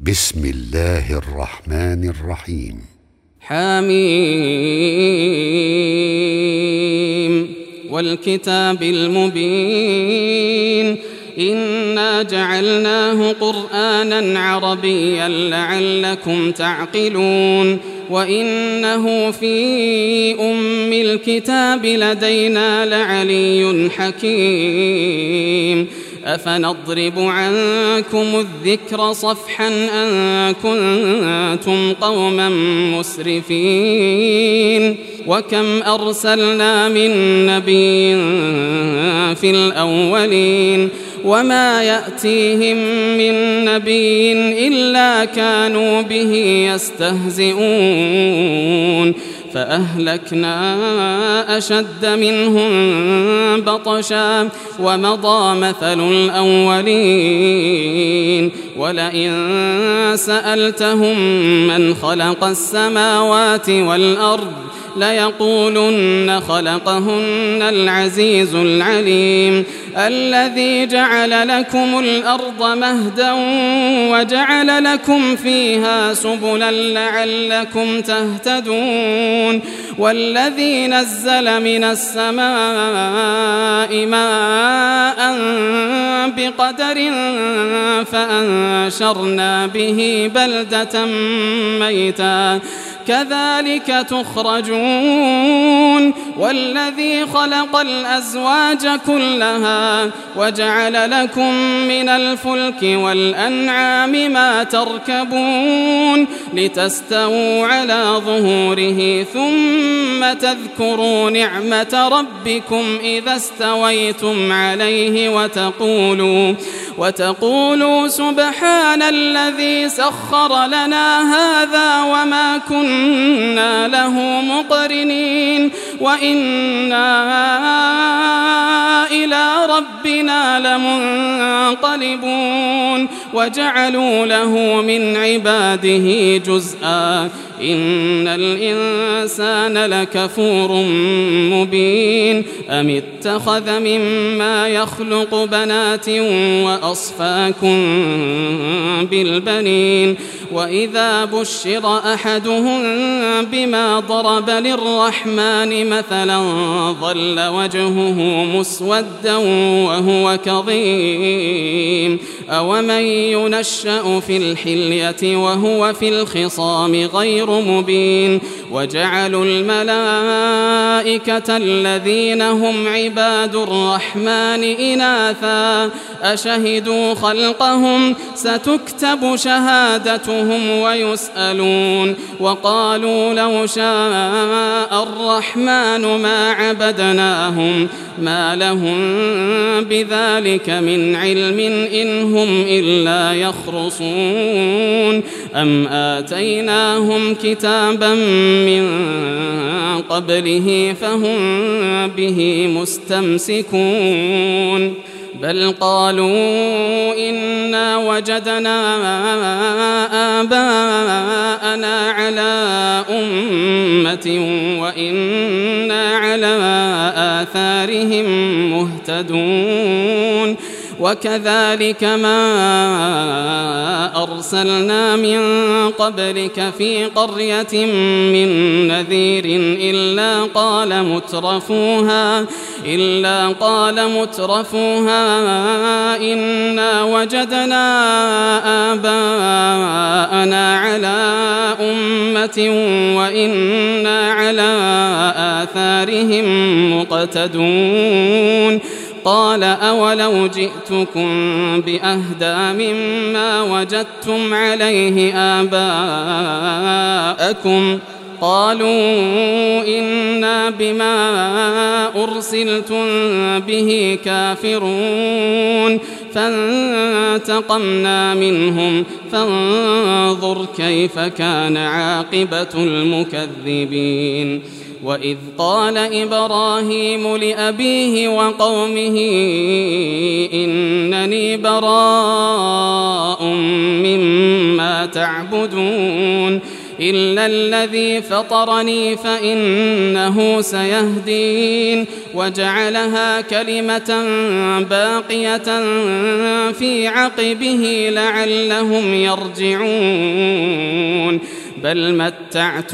بسم الله الرحمن الرحيم. حميم والكتاب المبين إنا جعلناه قرآنا عربيا لعلكم تعقلون وإنه في أم الكتاب لدينا لعلي حكيم أفنضرب عنكم الذكر صفحا أن كنتم قوما مسرفين وكم أرسلنا من نبي في الأولين وما يأتيهم من نبي إلا كانوا به يستهزئون فأهلكنا أشد منهم بطشا ومضى مثل الأولين ولئن سألتهم من خلق السماوات والأرض ليقولن خلقهن العزيز العليم الذي جعل لكم الأرض مهدا وجعل لكم فيها سبلا لعلكم تهتدون والذي نزل من السماء ماء بقدر فأنشرنا به بلدة ميتا كذلك تخرجون والذي خلق الأزواج كلها وجعل لكم من الفلك والأنعام ما تركبون لتستووا على ظهوره ثم تذكروا نعمة ربكم إذا استويتم عليه وتقولوا سبحان الذي سخر لنا هذا وما كنا له مقرنين وإنا إلى ربنا لمنقلبون وجعلوا له من عباده جزءا إن الإنسان لكفور مبين أم اتخذ مما يخلق بنات وأصفاكم بالبنين وإذا بشر أحدهم بما ضرب للرحمن مثلا ظل وجهه مسودا وهو كظيم أومن ينشأ في الحلية وهو في الخصام غير مبين وجعلوا الملائكة الذين هم عباد الرحمن إناثا أشهدوا خلقهم ستكتب شهادتهم ويسألون وقالوا لو شاء الرحمن ما عبدناهم ما لهم بذلك من علم إن هم إلا يخرصون أم آتيناهم كتابا من قبله فهم به مستمسكون بل قالوا إنا وجدنا آباءنا على أمة وإنا على آثارهم مهتدون وكذلك ما أرسلنا من قبلك في قرية من نذير إلا قال مترفوها إنا وجدنا آباءنا على أمة وإنا على آثارهم مقتدون قال أولو جئتكم بأهدى مما وجدتم عليه آباءكم قالوا إنا بما أرسلتم به كافرون فانتقمنا منهم فانظر كيف كان عاقبة المكذبين وإذ قال إبراهيم لأبيه وقومه إنني براء مما تعبدون إلا الذي فطرني فإنه سيهدين وجعلها كلمة باقية في عقبه لعلهم يرجعون بل متعت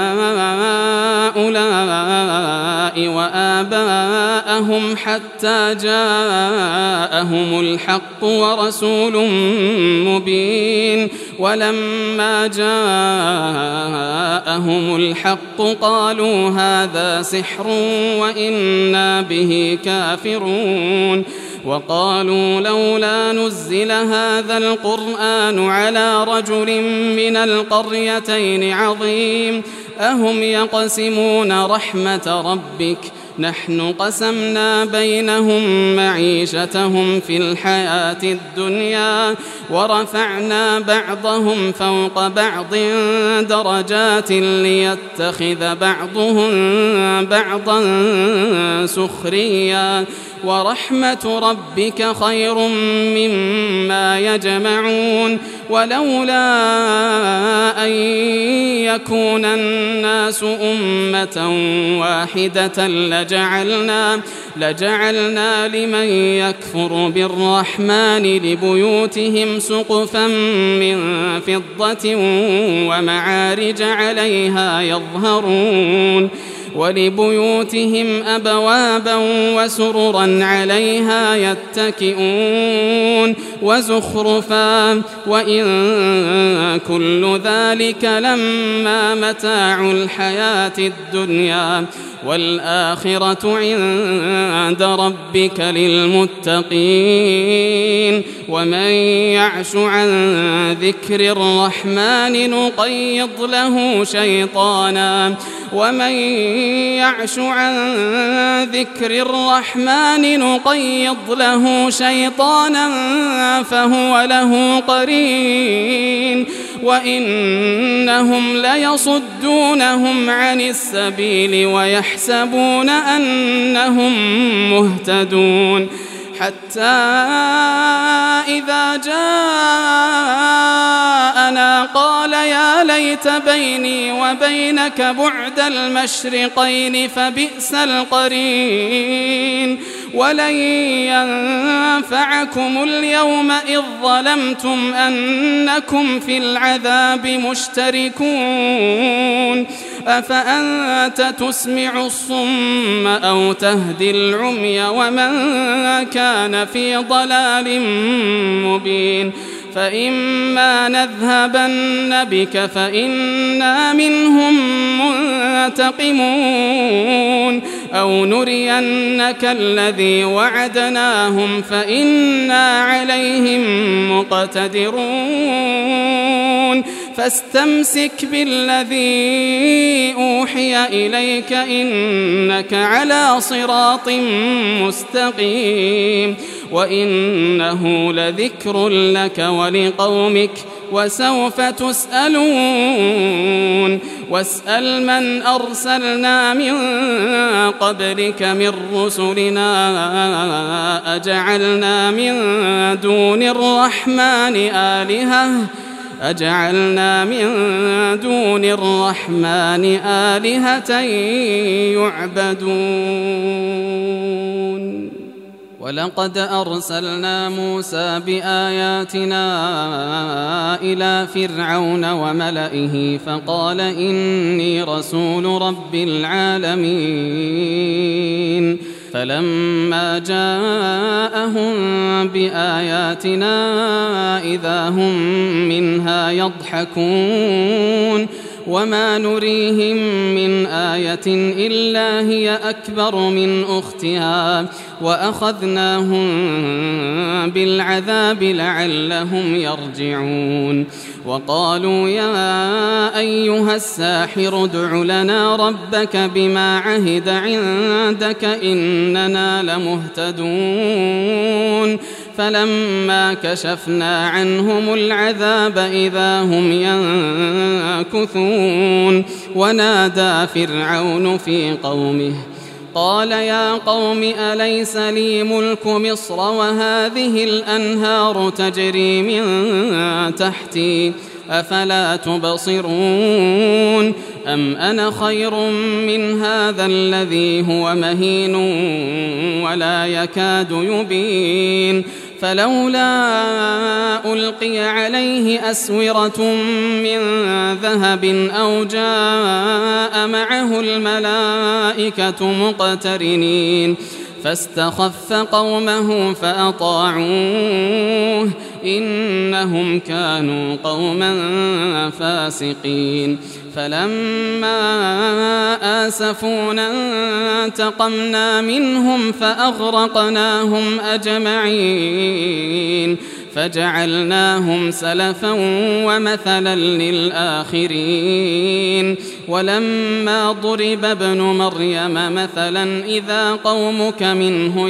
هؤلاء وآباءهم حتى جاءهم الحق ورسول مبين ولما جاءهم الحق قالوا هذا سحر وإنا به كافرون وقالوا لولا نزل هذا القرآن على رجل من القريتين عظيم أهم يقسمون رحمة ربك نحن قسمنا بينهم معيشتهم في الحياة الدنيا ورفعنا بعضهم فوق بعض درجات ليتخذ بعضهم بعضا سخريا ورحمة ربك خير مما يجمعون ولولا أن يكون الناس أمة واحدة لجعلنا لمن يكفر بالرحمن لبيوتهم سقفا من فضة ومعارج عليها يظهرون ولبيوتهم أبوابا وسررا عليها يتكئون وزخرفا وإن كل ذلك لما متاع الحياة الدنيا والآخرة عند ربك للمتقين ومن يعش عن ذكر الرحمن نقيض له شيطانا فهو له قرين وإنهم ليصدونهم عن السبيل ويحسبون أنهم مهتدون حتى إذا جاءنا قال يا ليت بيني وبينك بعد المشرقين فبئس القرين ولن ينفعكم اليوم إذ ظلمتم أنكم في العذاب مشتركون أفأنت تسمع الصم أو تهدي العمي ومن كان في ضلال مبين فإما نذهبن بك فإنا منهم منتقمون أو نرينك الذي وعدناهم فإنا عليهم مقتدرون فاستمسك بالذي أوحي إليك إنك على صراط مستقيم وإنه لذكر لك ولقومك وسوف تسألون واسأل من أرسلنا من قبلك من رسلنا أجعلنا من دون الرحمن آلهة يعبدون ولقد أرسلنا موسى بآياتنا إلى فرعون وملئه فقال إني رسول رب العالمين فلما جاءهم بآياتنا إذا هم منها يضحكون وما نريهم من آية إلا هي أكبر من أختها وأخذناهم بالعذاب لعلهم يرجعون وقالوا يا أيها الساحر ادع لنا ربك بما عهد عندك إننا لمهتدون فلما كشفنا عنهم العذاب إذا هم ينكثون ونادى فرعون في قومه قال يا قوم أليس لي ملك مصر وهذه الأنهار تجري من تحتي أفلا تبصرون أم أنا خير من هذا الذي هو مهين ولا يكاد يبين فلولا ألقي عليه أسورة من ذهب أو جاء معه الملائكة مقترنين فاستخف قومه فأطاعوه إنهم كانوا قوما فاسقين فلما آسفونا انتقمنا منهم فأغرقناهم أجمعين فجعلناهم سلفا ومثلا للآخرين ولما ضرب ابن مريم مثلا إذا قومك منه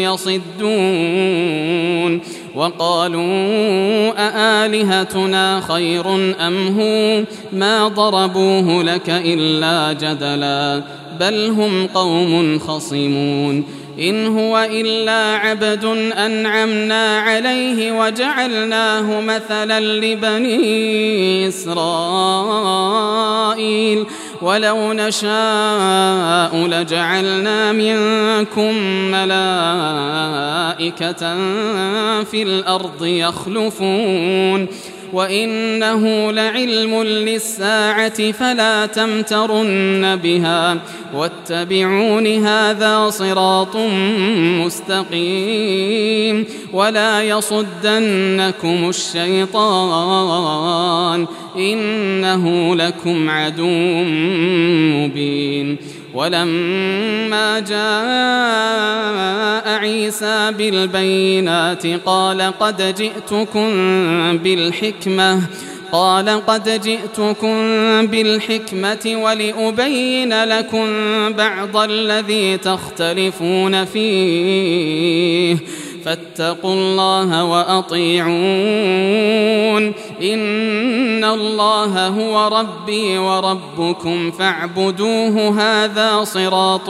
يصدون وقالوا أآلهتنا خير أم هو ما ضربوه لك إلا جدلا بل هم قوم خصمون إن هو إلا عبد أنعمنا عليه وجعلناه مثلا لبني إسرائيل ولو نشاء لجعلنا منكم ملائكة في الأرض يخلفون وإنه لعلم للساعة فلا تمترن بها واتبعون هذا صراط مستقيم ولا يصدنكم الشيطان إنه لكم عدو مبين ولما جاء عيسى بالبينات قال قد جئتكم بالحكمة ولأبين لكم بعض الذي تختلفون فيه فاتقوا الله وأطيعون إن الله هو ربي وربكم فاعبدوه هذا صراط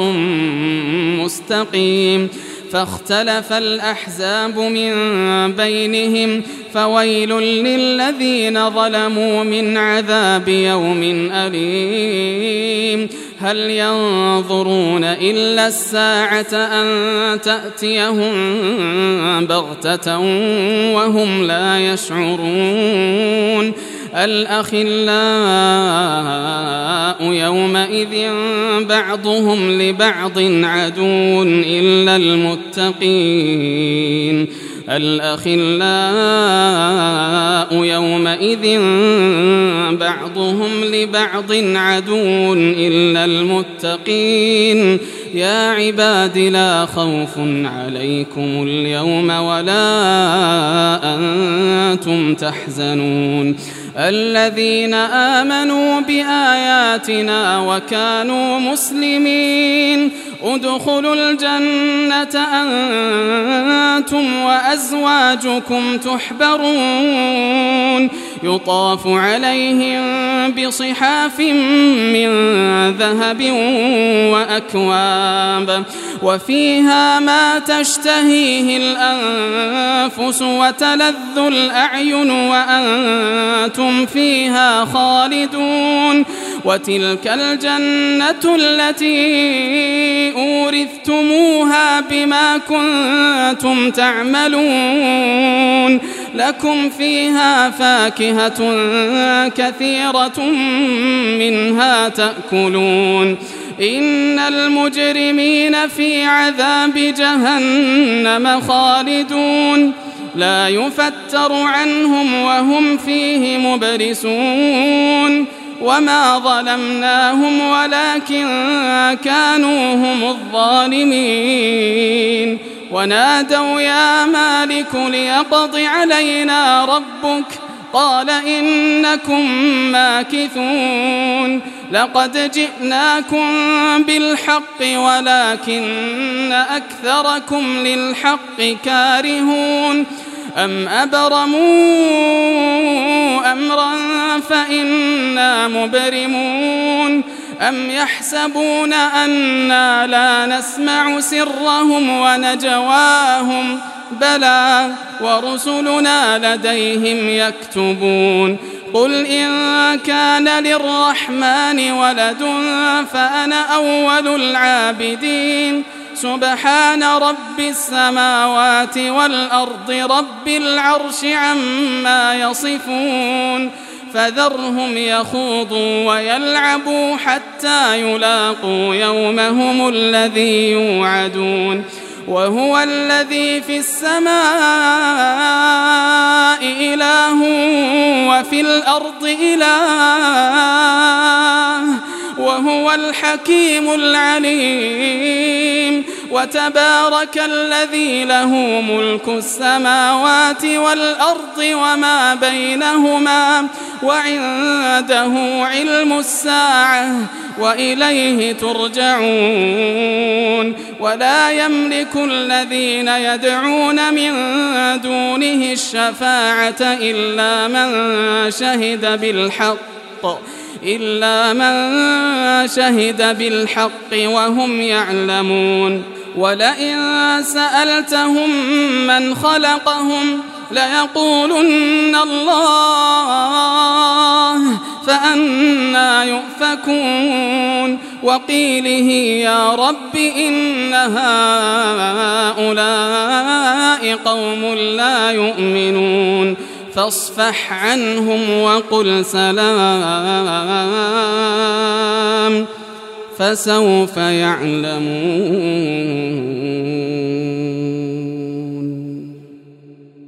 مستقيم فاختلف الأحزاب من بينهم فويل للذين ظلموا من عذاب يوم أليم هل ينظرون إلا الساعة أن تأتيهم بغتة وهم لا يشعرون الأخلاء يومئذ بعضهم لبعض عدو إلا المتقين الأخلاء يومئذ بعضهم لبعض عدو إلا المتقين يا عباد لا خوف عليكم اليوم ولا أنتم تحزنون الذين آمنوا بآياتنا وكانوا مسلمين ادخلوا الجنة أنتم وأزواجكم تحبرون يطاف عليهم بصحاف من ذهب وأكواب وفيها ما تشتهيه الأنفس وتلذ الأعين وأنتم فيها خالدون وتلك الجنة التي أورثتموها بما كنتم تعملون لكم فيها فاكهة كثيرة منها تأكلون إن المجرمين في عذاب جهنم خالدون لا يفتر عنهم وهم فيه مبلسون وما ظلمناهم ولكن كانوا هم الظالمين ونادوا يا مالك ليقض علينا ربك قال إنكم ماكثون لقد جئناكم بالحق ولكن أكثركم للحق كارهون أم أبرموا أمرا فإنا مبرمون أم يحسبون أنا لا نسمع سرهم ونجواهم بلى ورسلنا لديهم يكتبون قل إن كان للرحمن ولد فأنا أول العابدين سبحان رب السماوات والأرض رب العرش عما يصفون فذرهم يخوضوا ويلعبوا حتى يلاقوا يومهم الذي يوعدون وهو الذي في السماء إله وفي الأرض إله وهو الحكيم العليم وتبارك الذي له ملك السماوات والأرض وما بينهما وعنده علم الساعة وإليه ترجعون ولا يملك الذين يدعون من دونه الشفاعة إلا من شهد بالحق وهم يعلمون ولئن سألتهم من خلقهم ليقولن الله فأنى يؤفكون وقيله يا رب إن هؤلاء قوم لا يؤمنون فاصفح عنهم وقل سلام فسوف يعلمون.